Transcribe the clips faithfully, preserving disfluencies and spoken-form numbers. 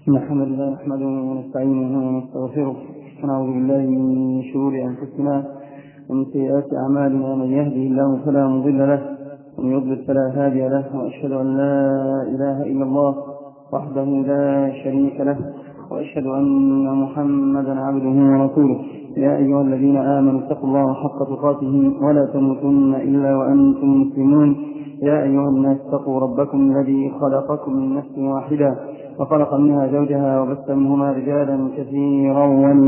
الحمد لله نحمده ونستعينه ونستغفره ونعوذ بالله من شرور أنفسنا ومن سيئات أعمالنا. من يهده الله فلا مضل له ومن يضلل فلا هادي له، وأشهد أن لا إله إلا الله وحده لا شريك له، وأشهد أن محمدا عبده ورسوله. يا أيها الذين آمنوا اتقوا الله حق تقاته ولا تموتن إلا وأنتم مسلمون. يا أيها الناس اتقوا ربكم الذي خلقكم من نفس واحدة وخلق منها زوجها وبث منهما رجالا كثيرا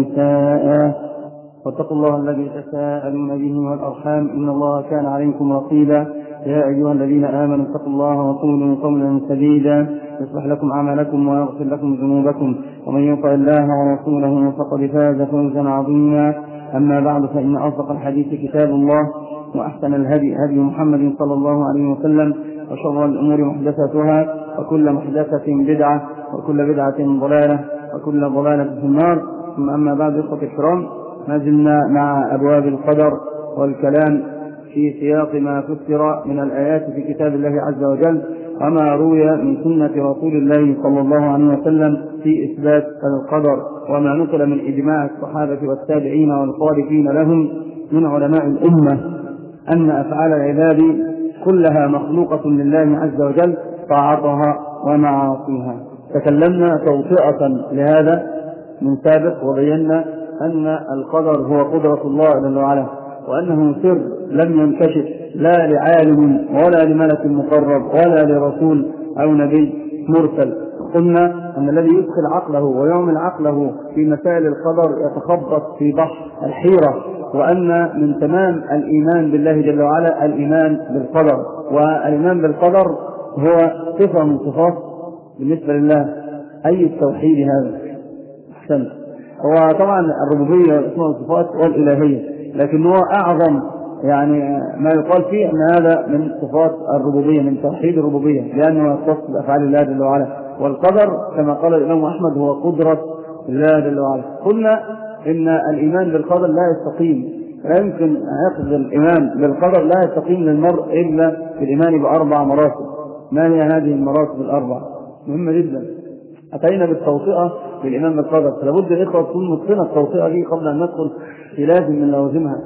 ونساء، واتقوا الله الذي تساءلون به والأرحام إن الله كان عليكم رقيبا. يا أيها الذين آمنوا اتقوا الله وقولوا قولا سديدا يصلح لكم أعمالكم ويغفر لكم ذنوبكم، ومن يطع الله ورسوله فقد فاز فوزا عظيما. أما بعد، فإن أصدق الحديث كتاب الله، وأحسن الهدي هدي محمد صلى الله عليه وسلم، وشر الأمور محدثاتها، وكل محدثة بدعة، وكل بدعة ضلالة، وكل ضلالة في النار. ثم أما بعد، إخوة الكرام، ما زلنا مع أبواب القدر والكلام في سياق ما فسر من الآيات في كتاب الله عز وجل، وما روي من سنة رسول الله صلى الله عليه وسلم في إثبات القدر، وما نقل من إجماع الصحابة والتابعين والخالفين لهم من علماء الأمة أن أفعال العباد كلها مخلوقة لله عز وجل، طاعتها ومعاصيها. تكلمنا توطئة لهذا من سابق، وبينا أن القدر هو قدرة الله جل وعلا، وأنه سر لم ينكشف لا لعالم ولا لملك مقرب ولا لرسول أو نبي مرسل. قلنا أن الذي يدخل عقله ويعمل عقله في مسائل القدر يتخبط في بحر الحيرة، وأن من تمام الإيمان بالله جل وعلا الإيمان بالقدر، والإيمان بالقدر هو صفة من صفات بالنسبة لله. أي التوحيد هذا؟ أحسن. هو طبعا الربوبية والأسماء والصفات والإلهية، لكن هو أعظم يعني ما يقال فيه أن هذا من صفات الربوبية، من توحيد الربوبية، لأنه يختص بأفعال الله جل وعلا. والقدر كما قال الإمام أحمد هو قدرة الله جل وعلا. قلنا إن الإيمان بالقدر لا يستقيم، لا يمكن أن يأخذ الإيمان بالقدر لا يستقيم للمرء إلا في الإيمان بأربع مراتب. ما هي هذه المراتب الأربع؟ مهمة جدا. أتينا بالتوطئة بالإيمان بالقدر، فلابد الإخوة تكون متقنة التوطئة دي قبل أن ندخل في لازم من لوازمها.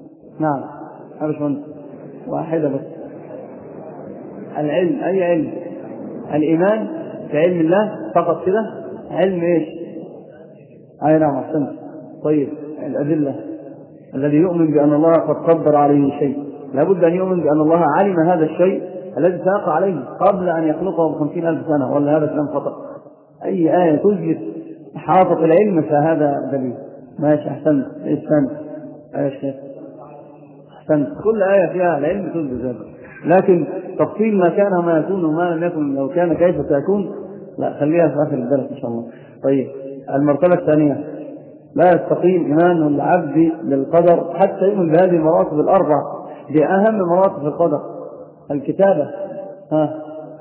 نعم هذا شو واحدة بس. العلم، أي علم؟ الإيمان بعلم الله فقط كده؟ علم إيش؟ أي نعم أحسنت. طيب الأدلة. الذي يؤمن بأن الله قد قدر عليه شيء لابد أن يؤمن بأن الله علم هذا الشيء الذي سيقع عليه قبل أن يخلقه بخمسين ألف سنة، ولا هذا كلام خطأ؟ أي آية تثبت إحاطة العلم فهذا دليل. ماشي أحسنت. أحسنت يا شيخ أحسنت. كل آية فيها العلم تثبت ذلك، لكن تفصيل ما كان وما يكون وما لم يكن لو كان كيف سيكون لا، خليها في آخر الدرس إن شاء الله. طيب المرتبة الثانية، لا يستقيم إيمان العبد بالقدر حتى يؤمن بهذه المراتب الأربع. دي أهم مراتب القدر. الكتابة، ها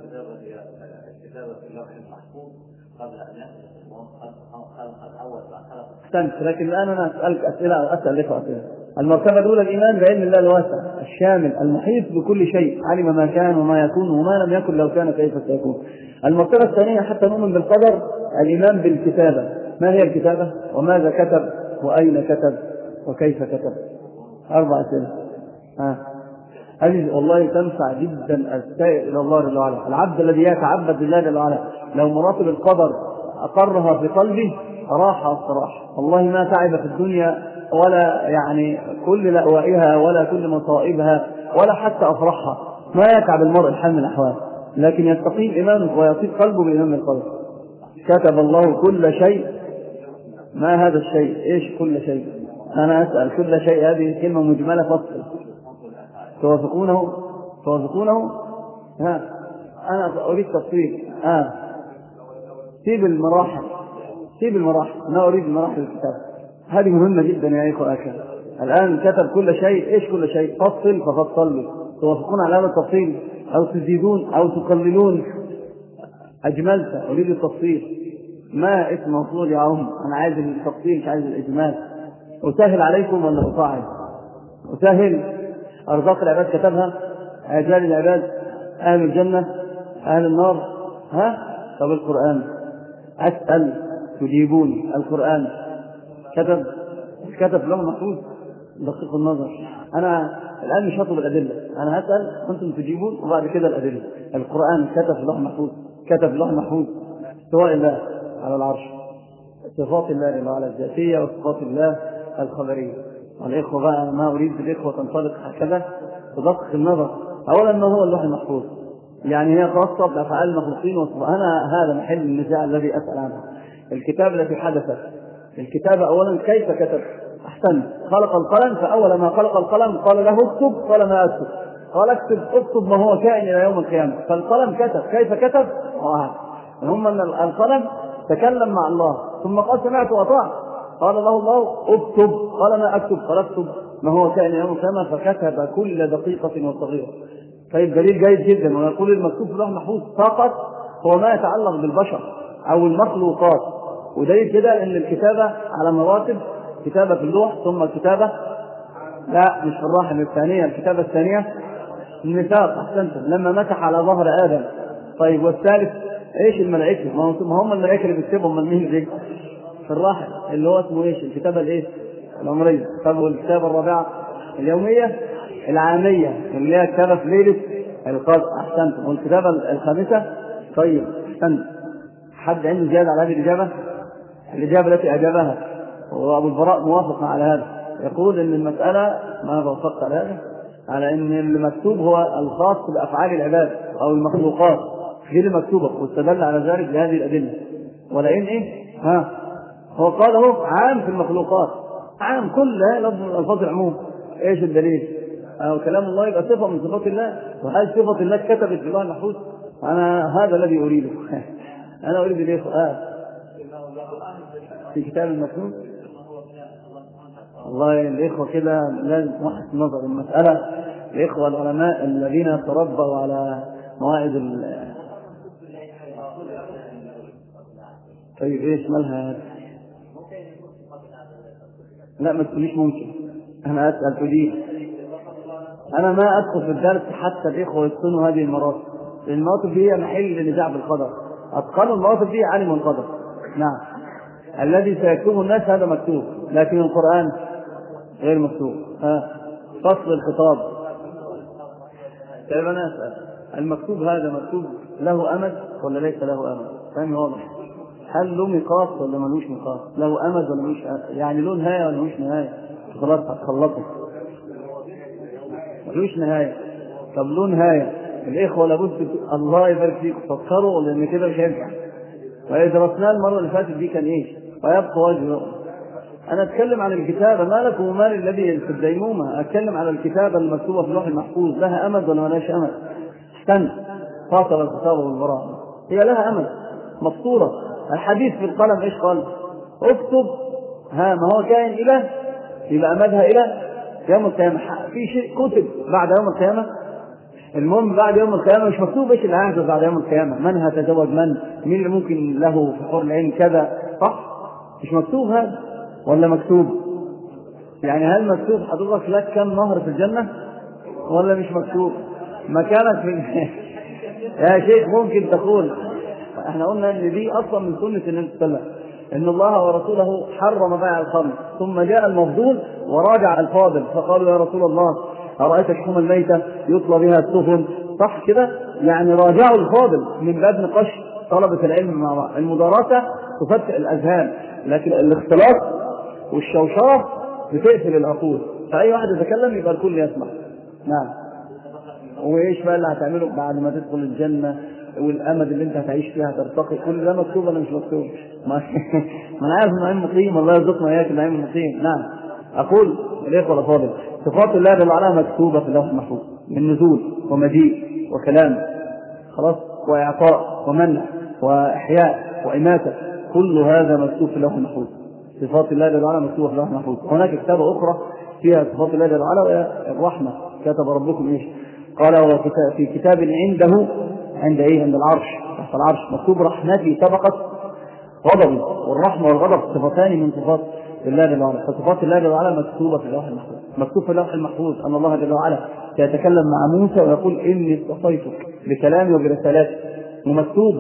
أحسنت. لكن الآن أنا أسألك أسئلة أو أسأل لك أسئلة. المرتبة الأولى الإيمان بعلم الله الواسع الشامل المحيط بكل شيء، علم ما كان وما يكون وما لم يكن لو كان كيف سيكون. المرتبة الثانية حتى نؤمن بالقدر الإيمان بالكتابة. ما هي الكتابة؟ وماذا كتب؟ وأين كتب؟ وكيف كتب؟ أربع أسئلة. ها هذه والله تنفع جدا السائر إلى الله جل وعلا. العبد الذي يتعبد لله جل وعلا لو مراتب القدر أقرها في قلبه راح الصراحة، والله ما تعب في الدنيا ولا يعني كل لأوائها ولا كل مصائبها ولا حتى أفرحها، ما يتعب المرء الحال من الأحوال، لكن يستقيم إيمانه ويطيب قلبه بإيمان القدر. كتب الله كل شيء. ما هذا الشيء؟ إيش كل شيء؟ أنا أسأل. كل شيء هذه كلمة مجملة فصل. توافقونه؟ توافقونه؟ ها أنا أريد تفصيل. ها سيب المراحل، سيب المراحل، أنا أريد مراحل الكتاب. هذه مهمة جدا يا إخوة أكا. الآن كتب كل شيء. إيش كل شيء؟ فصل ففصل لي. توافقون على هذا التفصيل أو تزيدون أو تقللون؟ أجملت، أريد التفصيل. ما اسم مفصول يا عم؟ أنا عايز التفصيل مش عايز الإجمال. أسهل عليكم ولا أصعب؟ أسهل. أرزاق العباد كتبها، أجال العباد، أهل الجنة، أهل النار. ها طب القرآن أسأل تجيبوني. القرآن كتب كتب له محفوظ دقيق النظر. أنا الآن مش هطلب الأدلة، أنا هسأل وأنتم تجيبون وبعد كده الأدلة. القرآن كتب له محفوظ كتب له محفوظ استواء الله على العرش، صفات الله على الذاتية وصفات الله الخبرية. والإخوة بقى ما أريد بالإخوة تنطلق هكذا تدقق النظر. أولا ما هو اللوح المحفوظ؟ يعني هي خاصة بأفعال المخلوقين وصفات. أنا هذا محل النزاع الذي أسأل عنه. الكتاب التي حدثت الكتابة أولا كيف كتب؟ أحسن، خلق القلم، فأول ما خلق القلم قال له اكتب، قال ما أكتب، قال اكتب اكتب ما هو كائن إلى يوم القيامة. فالقلم كتب، كيف كتب؟ آه. هم أن القلم تكلم مع الله ثم قال سمعت وأطعت، قال له الله اكتب، قال ما أكتب، قال اكتب ما هو كائن إلى يوم القيامة، فكتب كل دقيقة وصغيرة. طيب دليل جيد جدا. ويقول المكتوب في اللوح المحفوظ فقط هو ما يتعلق بالبشر أو المخلوقات. ودليل كده ان الكتابة على مراتب، كتابة في اللوح ثم الكتابة لا مش في الرحم الثانية، الكتابة الثانية الميثاق. احسنتم، لما مسح على ظهر آدم. طيب والثالث ايش؟ الملائكة. ما هم الملائكة اللي بيكتبهم من مين دي؟ في الرحم اللي هو اسمه ايش؟ الكتابة الايه؟ العمرية. طب والكتابة الرابعة اليومية العامية اللي هي كتابة في ليلة القدر. احسنتم. والكتابة الخامسة طيب احسنتم. حد عنده زيادة على هذه الإجابة؟ الإجابة التي أجابها وأبو البراء موافق على هذا، يقول إن المسألة ما وافقت على هذا، على إن المكتوب هو الخاص بأفعال العباد أو المخلوقات غير المكتوبة، واستدل على ذلك بهذه الأدلة. ولئن إيه؟ ها هو قاله عام في المخلوقات، عام كلها لفظ الفاظ العموم. إيش الدليل؟ أو كلام الله يبقى صفة من صفات الله، وهل صفة الله كتبت في الله المحفوظ؟ أنا هذا الذي أريده. أنا أريد إليه سؤال في كتاب المكتوب. والله الإخوة كده لازم نحسن نظر المسألة. الإخوة العلماء الذين تربوا على مواعظ ال طيب إيش مالها؟ لا ما تقوليش ممكن، أنا أسأل تجيب. أنا ما أدخل في الدرس حتى الإخوة يتقنوا هذه المراتب. المراتب هي محل نزاع بالقدر، أتقنوا المراتب دي عالم القدر. نعم، الذي سيكتبه الناس هذا مكتوب، لكن القرآن غير مكتوب. ها فصل الخطاب. طيب أنا أسأل، المكتوب هذا مكتوب له أمد ولا ليس له أمد؟ فهم واضح. هل له مقاس ولا ملوش مقاس؟ له أمد ولا ملوش أمد؟ يعني له نهاية ولا ملوش نهاية؟ خلاص هتخلصه ملوش نهاية. طب له نهاية. الإخوة لابد الله يبارك فيكم تفكروا لأن كده مش هينفع. وإذا درسناه المرة اللي فاتت دي كان إيش؟ ويبقى وجهه. أنا أتكلم عن الكتابة، ما لكم ومال الذي في الديمومة. أتكلم على الكتابة المكتوبة في اللوح المحفوظ، لها أمد ولا ما لهاش أمد؟ استنى، فاصل الخطاب والبراءة هي لها أمد مسطورة. الحديث في القلم إيش قال؟ اكتب ها ما هو كائن إلى، يبقى أمدها إلى يوم القيامة. في شيء كتب بعد يوم القيامة. المهم بعد يوم القيامة مش مكتوب ايش اللي هيحدث بعد يوم القيامة، من هتزوج من، مين اللي ممكن له في حور العين كذا، صح؟ مش مكتوب هذا ولا مكتوب؟ يعني هل مكتوب حضرتك لك كم نهر في الجنة ولا مش مكتوب؟ مكانك في يا شيخ ممكن تقول احنا قلنا ان دي اصلا من سنة النبي صلى الله عليه وسلم، ان الله ورسوله حرم بيع الخمر، ثم جاء المفضول وراجع الفاضل فقالوا يا رسول الله أرأيت شحوم الميتة يطلى بها السفن، صح كده؟ يعني راجعوا الفاضل من باب نقاش طلبة العلم مع بعض. المدارسة تفتح الأذهان، لكن الاختلاط والشوشرة بتقفل العقول، فأي واحد يتكلم يبقى الكل يسمع. نعم. وإيش بقى اللي هتعمله بعد ما تدخل الجنة والأمد اللي أنت هتعيش فيها ترتقي؟ كل ده مكتوب ولا مش مكتوب؟ ما أنا عارف النعيم مقيم، الله يرزقنا إياك النعيم المقيم. نعم. أقول الإخوة الأفاضل صفات الله جل وعلا مكتوبة في اللوح المحفوظ من نزول ومجيء وكلام خلاص وإعطاء ومنع وإحياء وإماتة، كل هذا مكتوب في اللوح المحفوظ. صفات الله جل وعلا مكتوبة في اللوح المحفوظ. هناك كتابة أخرى فيها صفات الله جل وعلا وهي الرحمة. كتب ربكم إيش؟ قال هو في كتاب عنده، عند إيه؟ عند العرش، تحت العرش مكتوب رحمتي سبقت غضبي. والرحمة والغضب صفتان من صفات الله جل وعلا، فصفات الله جل وعلا مكتوبة في اللوح المحفوظ. مكتوب في اللوح المحفوظ أن الله جل وعلا سيتكلم مع موسى ويقول إني اصطفيتك بكلامي وبرسالاتي، ومكتوب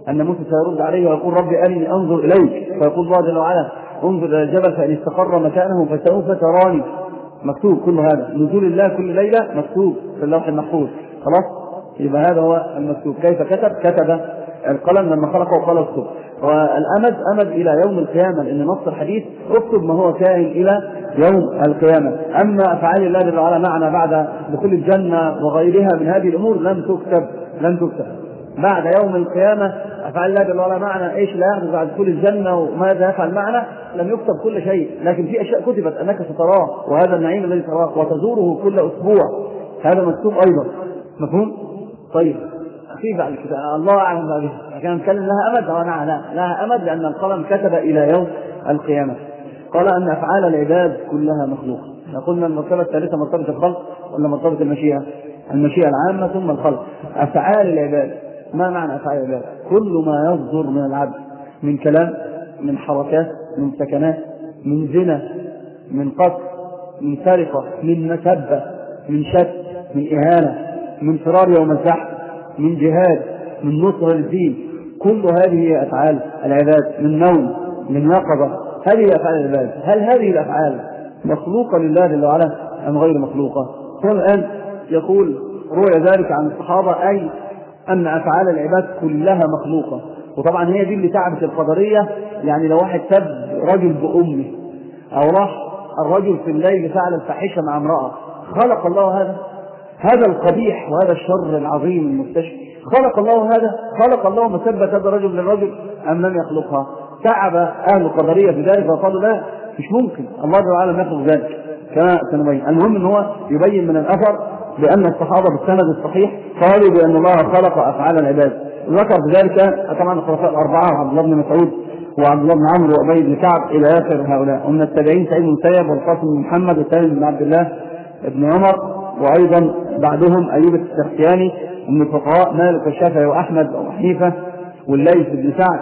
أن موسى سيرد عليه ويقول ربي أرني أنظر إليك، فيقول الله جل وعلا انظر إلى الجبل فإن استقر مكانه فسوف تراني. مكتوب كل هذا، نزول الله كل ليلة مكتوب في اللوح المحفوظ. خلاص، يبقى هذا هو المكتوب. كيف كتب؟ كتب القلم لما خلقه وقال اكتب. والأمد أمد إلى يوم القيامة، لأن نص الحديث اكتب ما هو كائن إلى يوم القيامة. أما أفعال الله جل وعلا معنا بعد دخول الجنة وغيرها من هذه الأمور لم تكتب، لم تكتب بعد يوم القيامة. أفعال الله جل وعلا معنا إيش لا يحدث بعد دخول الجنة وماذا يفعل معنا لم يكتب كل شيء، لكن في أشياء كتبت أنك ستراه، وهذا النعيم الذي تراه وتزوره كل أسبوع هذا مكتوب أيضا. مفهوم؟ طيب في بعد كده الله أعلم بها، كان نتكلم لها أمد أو نعم لا لها أمد لأن القلم كتب إلى يوم القيامة. قال أن أفعال العباد كلها مخلوقة. قلنا المرتبة الثالثة مرتبة الخلق ولا مرتبة المشيئة؟ المشيئة العامة ثم الخلق. أفعال العباد، ما معنى أفعال العباد؟ كل ما يصدر من العبد من كلام، من حركات، من سكنات، من زنا، من قتل، من سرقة، من مسبة، من شك، من إهانة، من فرار يوم الزحف، من جهاد، من نصر للدين، كل هذه هي أفعال العباد. من نوم، من يقظة، هذه أفعال العباد. هل هذه الأفعال مخلوقة لله جل وعلا أم غير مخلوقة؟ هو الآن يقول روي ذلك عن الصحابة، أي أن أفعال العباد كلها مخلوقة. وطبعا هي دي اللي تعبت القدرية. يعني لو واحد سب رجل بأمه، أو راح الرجل في الليل فعل الفاحشة مع امرأة، خلق الله هذا؟ هذا القبيح وهذا الشر العظيم المستشفى، خلق الله هذا؟ خلق الله مسبة هذا الرجل للرجل أم لم يخلقها؟ تعب أهل القدرية في ذلك وقالوا لا، مش ممكن، الله جل وعلا يخلق ذلك كما سنبين. المهم ان هو يبين من الأثر بأن الصحابة بالسند الصحيح قالوا بأن الله خلق أفعال العباد. ذكر بذلك طبعا الخلفاء الأربعة وعبد الله بن مسعود وعبد الله بن عمرو وأبي بن كعب إلى آخر هؤلاء. ومن التابعين سعيد بن المسيب والقاسم بن محمد وسالم بن عبد الله بن عمر، وأيضا بعدهم أيوب السختياني. ومن الفقهاء مالك والشافعي وأحمد وحنيفة والليث بن سعد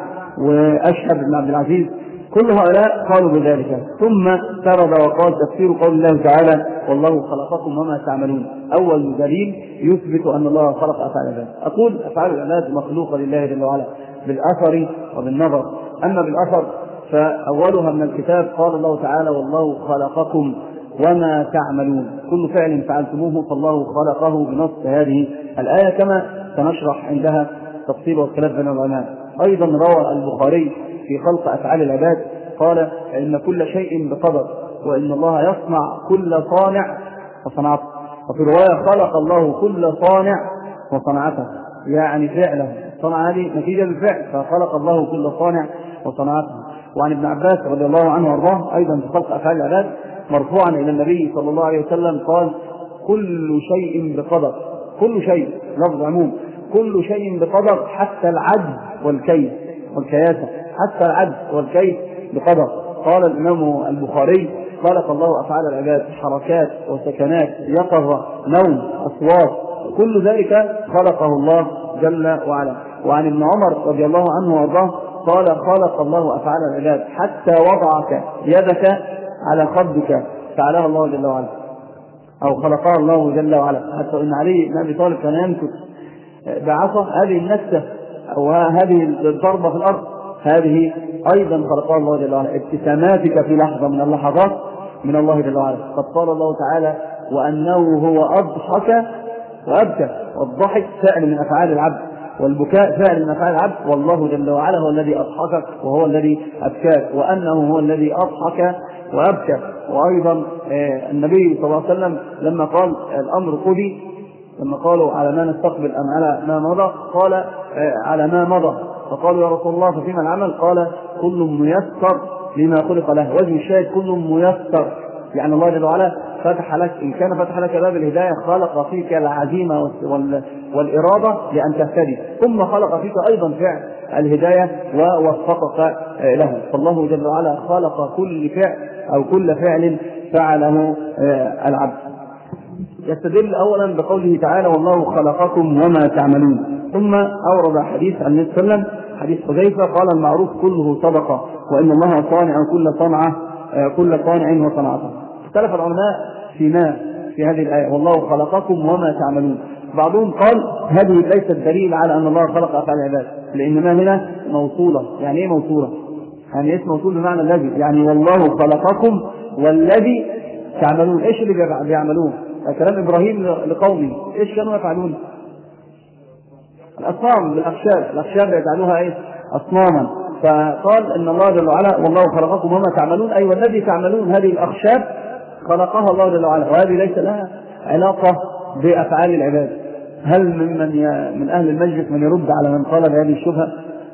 وأشهب بن عبد العزيز، كل هؤلاء قالوا بذلك. ثم سرد وقال تفسير قول الله تعالى والله خلقكم وما تعملون، أول دليل يثبت أن الله خلق أفعال العباد. أقول أفعال العباد مخلوقة لله جل وعلا بالأثر وبالنظر. أما بالأثر فأولها من الكتاب قال الله تعالى والله خلقكم وما تعملون، كل فعل فعلتموه فالله خلقه بنص هذه الآية، كما سنشرح عندها تفصيل والخلاف بين العلماء. أيضا روى البخاري في خلق أفعال العباد قال إن كل شيء بقدر، وإن الله يصنع كل صانع وصنعته. وفي رواية خلق الله كل صانع وصنعته، يعني فعله صنع هذه نتيجة بالفعل، فخلق الله كل صانع وصنعته. وعن ابن عباس رضي الله عنه وارضاه أيضا في خلق أفعال العباد مرفوعا إلى النبي صلى الله عليه وسلم قال كل شيء بقدر، كل شيء لفظ عموم، كل شيء بقدر حتى العجز والكيس والكياسة، حتى العجز والكيس بقدر. قال الإمام البخاري خلق الله أفعال العباد، حركات وسكنات، يقظة، نوم، أصوات، كل ذلك خلقه الله جل وعلا. وعن ابن عمر رضي الله عنه وارضاه قال خلق الله أفعال العباد حتى وضعك يدك على خدك فعلها الله جل وعلا، أو خلقها الله جل وعلا. حتى إن علي بن أبي طالب كان ينكت بعصا، هذه النكتة أو هذه الضربة في الأرض هذه أيضا خلقها الله جل وعلا. ابتساماتك في لحظة من اللحظات من الله جل وعلا. قد قال الله تعالى وأنه هو أضحك وأبكى، والضحك فعل من أفعال العبد، والبكاء فعل من أفعال العبد، والله جل وعلا هو الذي أضحكك وهو الذي أبكاك، وأنه هو الذي أضحك وأبكى. وأيضا النبي صلى الله عليه وسلم لما قال الأمر قضي، لما قالوا على ما نستقبل أم على ما مضى، قال على ما مضى، فقالوا يا رسول الله ففيما العمل؟ قال كل ميسر لما خلق له. وجه الشاهد كل ميسر، يعني الله جل وعلا فتح لك، إن كان فتح لك باب الهداية خلق فيك العزيمة والإرادة لأن تهتدي، ثم خلق فيك أيضا فعل الهداية ووفقك له. فالله جل وعلا خلق كل فعل أو كل فعل فعله العبد. يستدل أولا بقوله تعالى والله خلقكم وما تعملون، ثم أورد حديث عن النبي صلى الله عليه وسلم حديث حذيفة قال المعروف كله صدقة، وإن الله صانع كل صنعة كل صانع وصنعته. اختلف العلماء في ما في هذه الآية والله خلقكم وما تعملون. بعضهم قال هذه ليست دليل على أن الله خلق أفعال العباد، لأن ما هنا موصولة. يعني إيه موصولة؟ يعني اسم موصول بمعنى الذي، يعني والله خلقكم والذي تعملون. إيش اللي بيعملون؟ كلام إبراهيم لقومه، إيش كانوا يفعلون؟ الأصنام بالأخشاب، الأخشاب يجعلوها إيه؟ أصناما. فقال إن الله جل وعلا والله خلقكم وما تعملون، أي والذي تعملون، هذه الأخشاب خلقها الله جل وعلا، وهذه ليس لها علاقة بأفعال العباد. هل من, من, من أهل المجلس من يرد على من قال بهذه الشبهة؟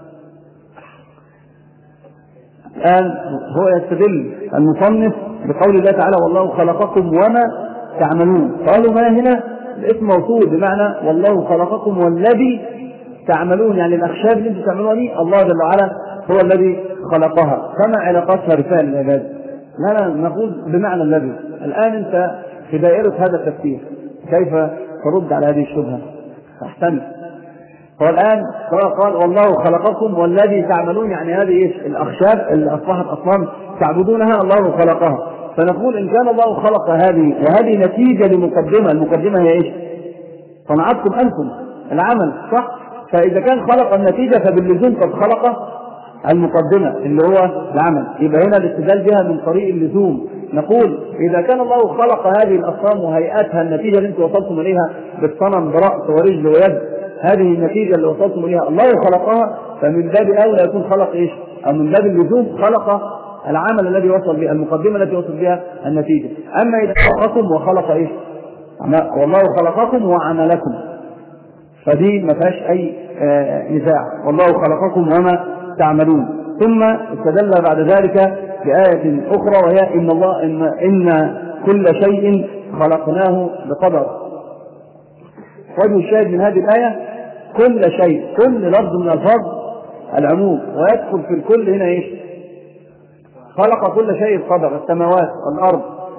الآن هو يستدل المصنف بقول الله تعالى والله خلقكم وما تعملون. قالوا ما هنا الاسم موصول بمعنى والله خلقكم والذي تعملون، يعني الأخشاب اللي انتم تعملوها دي الله جل وعلا هو الذي خلقها، فما علاقتها بفعل العباد؟ لا لا نقول بمعنى الذي. الآن انت في دائرة هذا التفسير كيف ترد على هذه الشبهة؟ احسن. هو الآن قال والله خلقكم والذي تعملون، يعني هذه ايش؟ الأخشاب اللي أصبحت أصنام تعبدونها الله خلقها. فنقول إن كان الله خلق هذه وهذه نتيجة لمقدمة، المقدمة هي ايش؟ صنعتكم أنتم العمل، صح؟ فإذا كان خلق النتيجة فباللزوم قد خلق المقدمة اللي هو العمل. يبقى هنا الاستدلال بها من طريق اللزوم. نقول إذا كان الله خلق هذه الأصنام وهيئاتها، النتيجة اللي انتم وصلتم إليها بالصنم برأس ورجل ويد، هذه النتيجة اللي وصلتم إليها الله خلقها، فمن باب أولى يكون خلق إيش؟ أو من باب اللزوم خلق العمل الذي وصل به، المقدمة التي وصل بها النتيجة. أما إذا خلقكم وخلق إيش؟ والله خلقكم وعملكم، فدي ما فيهاش أي نزاع، والله خلقكم وما تعملون. ثم استدل بعد ذلك بآية أخرى وهي إن الله إن, إن كل شيء خلقناه بقدر. وجه الشاهد من هذه الآية كل شيء، كل لفظ من الفاظ العموم، ويدخل في الكل هنا إيش؟ خلق كل شيء بقدر، السماوات والأرض،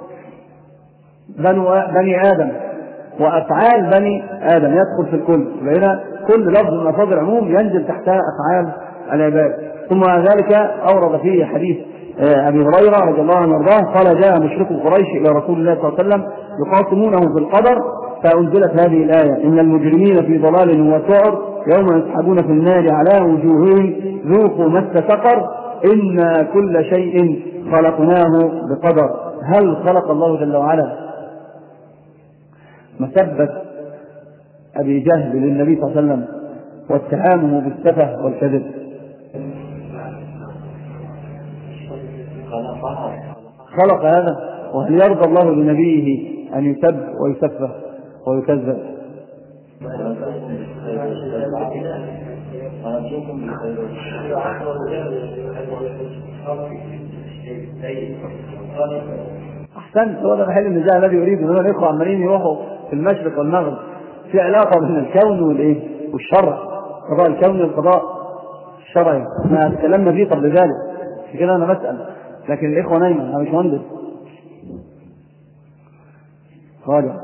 بني آدم وأفعال بني آدم يدخل في الكل. هنا كل لفظ من ألفاظ العموم ينزل تحتها أفعال العباد. ثم ذلك أورد فيه حديث أبي هريرة رضي الله عنه وارضاه قال جاء مشرك قريش إلى رسول الله صلى الله عليه وسلم يخاصمونه في القدر، فأنزلت هذه الآية إن المجرمين في ضلال وسعر يوم يسحبون في النار على وجوههم ذوقوا مس سقر إن كل شيء خلقناه بقدر. هل خلق الله جل وعلا مسبة أبي جهل للنبي صلى الله عليه وسلم واتهامه بالسفه والكذب؟ خلق هذا، وهل يرضى الله لنبيه أن يسب ويسفه ويكذب؟ أحسنت. هو ده محل النزاع الذي يريد أن الإخوة عمالين يروحوا في المشرق والمغرب في علاقة بين الكون والإيه والشرع، قضاء الكون والقضاء الشرعي. ما تكلمنا فيه قبل ذلك، في كده أنا بسأل، لكن الإخوة نايمة، أنا مش مهندس راجع.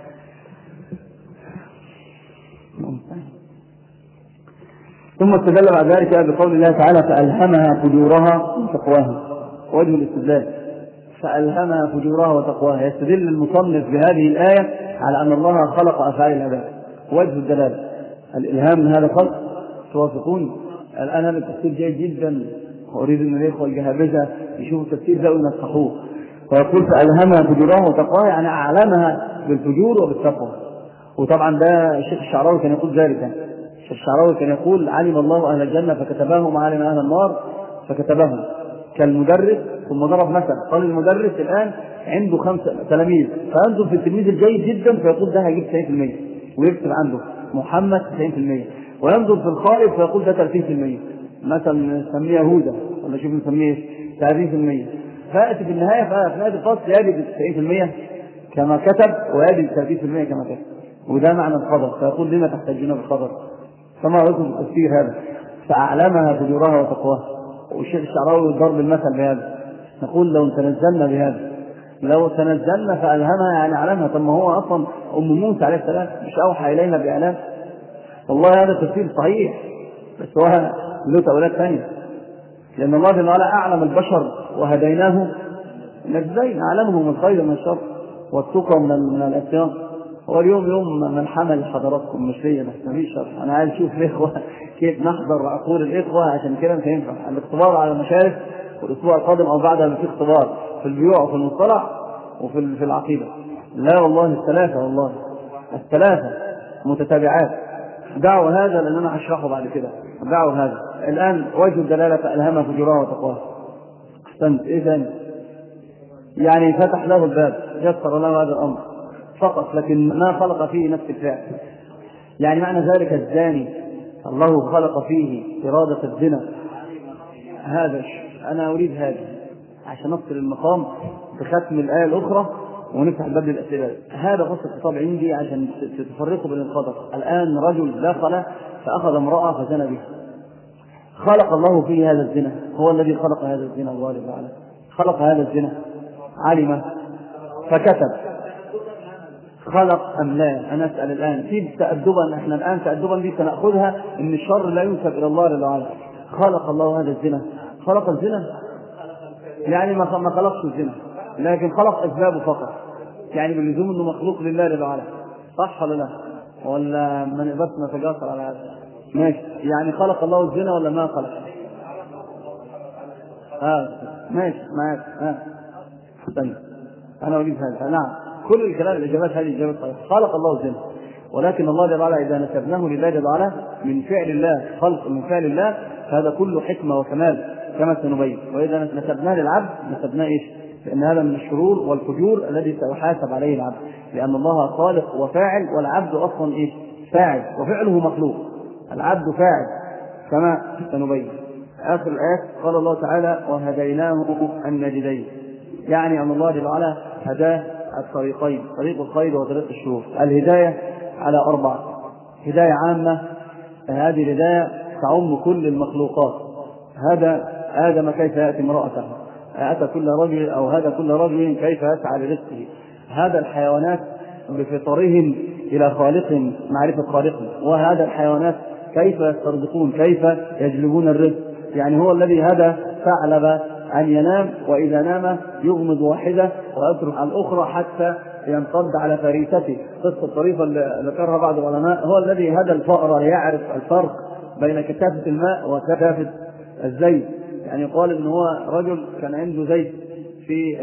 ثم استدل بعد ذلك بقول الله تعالى فألهمها فجورها وتقواها. وجه الاستدلال فألهمها فجورها وتقواها، يستدل المصنف بهذه الآية على أن الله خلق أفعال العباد. وجه الدلالة الإلهام من هذا خلق، توافقون؟ الآن هذا التفسير جيد جدا، وأريد أن الإخوة الجهابذة يشوفوا التفسير ده وينصحوه. فيقول فألهمها فجورها وتقواها، يعني أعلمها بالفجور وبالتقوى. وطبعا ده الشيخ الشعراوي كان يقول ذلك. الشيخ الشعراوي كان يقول علم الله أهل الجنة فكتبهم وعلم أهل النار فكتبهم، كالمدرس. ثم ضرب مثل قال المدرس الآن عنده خمسة تلاميذ، فينظر في التلميذ الجيد جدا فيقول ده هيجيب تسعين بالمئة ويكتب عنده محمد تسعين بالمئة، وينظر في الخائف فيقول ده ثلاثين بالمئة، مثلا نسميه هودا ولا شوف نسميه ثلاثين بالمئة. فيأتي في النهاية في نهاية الفصل يجد تسعين بالمئة كما كتب ويجد ثلاثين بالمئة كما كتب، وده معنى القدر. فيقول لما تحتاجون بالقدر؟ فما رأيكم في التفسير هذا؟ فأعلمها فجورها وتقواها. والشيخ الشعراوي ضرب المثل بهذا، نقول لو تنزلنا بهذا، لو تنزلنا فألهمها يعني علمها. طب ما هو أصلا أم موسى عليه السلام مش أوحى إلينا بإعلام؟ والله هذا تفسير صحيح، بس هو له تأويلات ثانية، لأن الله جل وعلا أعلم البشر وهديناه نجدين، أعلمهم من الخير ومن الشر والتقى من من العصيان. هو اليوم يوم من حمل حضراتكم مش ليا بس مفيش شرح. انا عايز اشوف الاخوه كيف نحضر عقول الاخوه، عشان كده مش هينفع الاختبار على المشارف، والاسبوع القادم او بعدها في اختبار في البيوع وفي المصطلح وفي في العقيده. لا والله الثلاثه، والله الثلاثه متتابعات. دعوا هذا لان انا هشرحه بعد كده. دعوا هذا الان وجه الدلاله الهمه فجورها وتقواها. احسنت. ايه ثاني؟ يعني فتح له الباب، يسر له هذا الامر فقط، لكن ما خلق فيه نفس الفعل. يعني معنى ذلك الزاني الله خلق فيه إرادة الزنا. هذا أنا أريد هذا عشان نصل المقام بختم الآية الأخرى ونفتح الباب للأسئلة. هذا فصل الخطاب عندي عشان تفرقوا بين الخطر. الآن رجل دخل فأخذ امرأة فزنى بها، خلق الله فيه هذا الزنا. هو الذي خلق هذا الزنا، الله تعالى خلق هذا الزنا، علم فكتب. خلق أم لا؟ أنا أسأل الآن في تأدبا. احنا الآن تأدبا دي سنأخذها إن الشر لا ينسب إلى الله جل وعلا. خلق الله هذا الزنا، خلق الزنا يعني ما خلقش الزنا، لكن خلق أسبابه فقط. يعني باللزوم إنه مخلوق لله جل وعلا، صح ولا لا؟ ولا ما نقدرش نتجاسر على هذا؟ ماشي. يعني خلق الله الزنا ولا ما خلق؟ آه ماشي معاك. آه استنى أنا أريد هذا. نعم كل الكلام الإجابات هذه إجابات صحيحة. خلق الله الزنا، ولكن الله جل وعلا إذا نسبناه لله جل وعلا من فعل الله، خلق من فعل الله، فهذا كله حكمة وكمال كما سنبين. وإذا نسبناه للعبد نسبناه إيش؟ لأن هذا من الشرور والفجور الذي سيحاسب عليه العبد، لأن الله خالق وفاعل، والعبد أصلا إيش؟ فاعل، وفعله مخلوق. العبد فاعل كما سنبين. آخر الآيات قال الله تعالى وهديناه النجدين، يعني أن الله جل وعلا هداه الطريقين، طريق الخير وطريق الشرور. الهداية على أربعة: هداية عامة، هذه الهداية تعم كل المخلوقات. هذا آدم كيف يأتي امرأته، أتى كل رجل أو هذا كل رجل كيف يسعى لرزقه. هذا الحيوانات بفطرهم إلى خالقهم، معرفة خالقهم. وهذا الحيوانات كيف يسترزقون، كيف يجلبون الرزق. يعني هو الذي هدى ثعلب أن ينام وإذا نام يغمض واحدة ويترك الأخرى حتى ينقض على فريسته. قصة الطريفة اللي ذكرها بعض العلماء. هو الذي هدى الفأر ليعرف الفرق بين كثافة الماء وكثافة الزيت. يعني يقال إن هو رجل كان عنده زيت في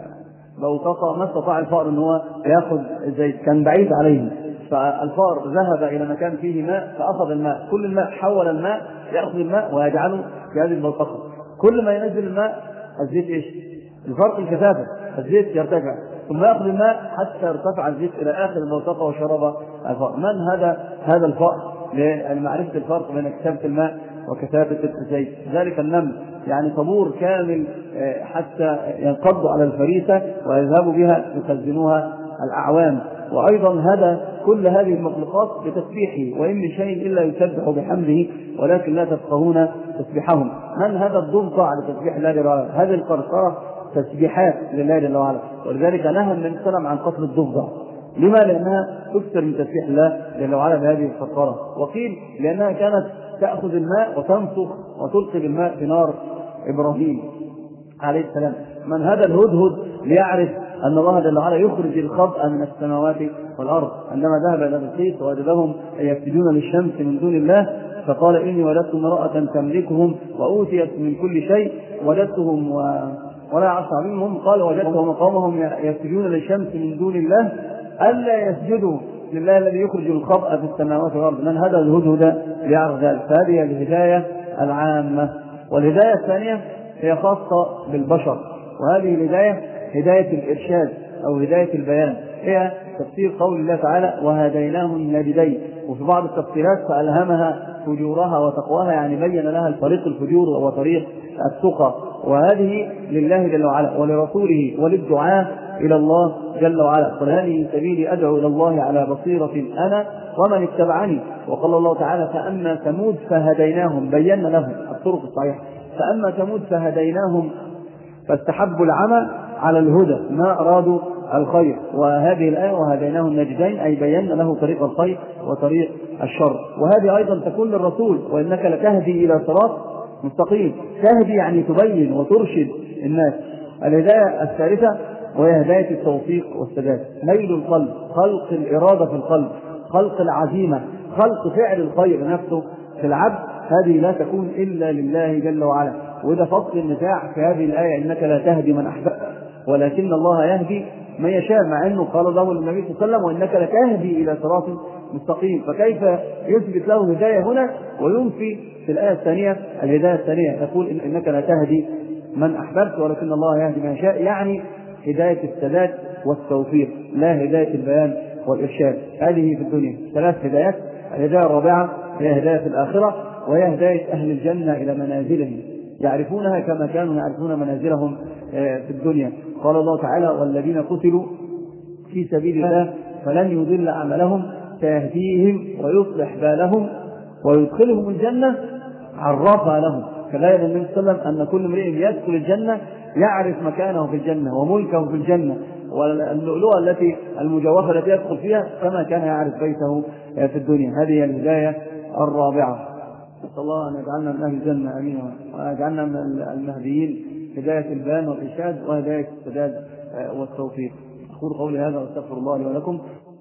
بوتقة، ما استطاع الفأر إن هو يأخذ الزيت، كان بعيد عليه، فالفأر ذهب إلى مكان فيه ماء فأخذ الماء. كل الماء حول الماء، يأخذ الماء ويجعله في هذه البوتقة. كل ما ينزل الماء الزيت إيش؟ الفرق الكثافة، الزيت يرتفع، ثم يأخذ الماء حتى يرتفع الزيت إلى آخر البوتقة وشرب الفأر. من هذا هذا الفأر لمعرفة الفرق بين كثافة الماء وكثافة الزيت؟ ذلك النمل، يعني طابور كامل حتى ينقضوا على الفريسة ويذهبوا بها يخزنوها الأعوام. وأيضا هذا كل هذه المخلوقات بتسبيحه، وإن من شيء إلا يسبح بحمده ولكن لا تفقهون تسبيحهم. من هذا الضفدع لتسبيح الله جل وعلا؟ هذه القرقرة تسبيحات لله جل وعلا، ولذلك نهى النبي صلى الله عليه وسلم عن قتل الضفدع. لما؟ لأنها تكثر من تسبيح الله جل وعلا بهذه القرقرة. وقيل لأنها كانت تأخذ الماء وتنفخ وتلقي بالماء في نار إبراهيم عليه السلام. من هذا الهدهد ليعرف أن الله جل وعلا يخرج الخبأ من السماوات والأرض. عندما ذهب إلى بلقيس ووجدهم يسجدون للشمس من دون الله فقال إني وجدت امرأة تملكهم وأوتيت من كل شيء وجدتهم و... ولا عصى منهم. قال وجدتهم وقومهم يسجدون للشمس من دون الله ألا يسجدوا لله الذي يخرج الخبأ في السماوات والأرض. من هذا الهدهد ليعرف ذلك. فهذه الهداية العامة. والهداية الثانية هي خاصة بالبشر، وهذه الهداية هداية الإرشاد أو هداية البيان. هي تفسير قول الله تعالى وهديناهم النجدين. وفي بعض التفسيرات فألهمها فجورها وتقواها، يعني بين لها طريق الفجور وطريق التقى. وهذه لله جل وعلا ولرسوله وللدعاء إلى الله جل وعلا. قل هذه سبيلي أدعو إلى الله على بصيرة أنا ومن اتبعني. وقال الله تعالى فأما ثمود فهديناهم، بينا لهم الطرق الصحيحة. فأما ثمود فهديناهم فاستحبوا العمى على الهدى، ما أرادوا الخير. وهذه الآية وهديناه النجدين أي بينا له طريق الخير وطريق الشر. وهذه أيضا تكون للرسول وإنك لتهدي إلى صراط مستقيم. تهدي يعني تبين وترشد الناس. الهداية الثالثة وهي هداية التوفيق والسداد. ميل القلب، خلق الإرادة في القلب، خلق العزيمة، خلق فعل الخير نفسه في العبد، هذه لا تكون إلا لله جل وعلا. وده فصل النزاع في هذه الآية: إنك لا تهدي من أحببت ولكن الله يهدي من يشاء، مع أنه قال له النبي صلى الله عليه وسلم: وإنك لتهدي إلى صراط مستقيم. فكيف يثبت له هداية هنا وينفي في الآية الثانية الهداية الثانية؟ يقول إنك لا تهدي من أحببت ولكن الله يهدي من يشاء، يعني هداية السداد والتوفيق، لا هداية البيان والإرشاد. هذه في الدنيا ثلاث هدايات. الهداية الرابعة هي هداية الآخرة، وهي هداية أهل الجنة إلى منازلهم، يعرفونها كما كانوا يعرفون منازلهم في الدنيا. قال الله تعالى: والذين قتلوا في سبيل الله فلن يضل أعمالهم سيهديهم ويصلح بالهم ويدخلهم الجنة عرفها لهم. فلا يرى النبي صلى الله عليه وسلم أن كل امرئ يدخل الجنة يعرف مكانه في الجنة وملكه في الجنة واللؤلؤة التي المجوفة التي يدخل فيها كما كان يعرف بيته في الدنيا. هذه الهداية الرابعة. نسأل الله أن يجعلنا من أهل الجنة، آمين، ويجعلنا من المهديين، هداية البيان والإرشاد وهداية السداد والتوفيق. أقول قولي هذا واستغفر الله لي ولكم.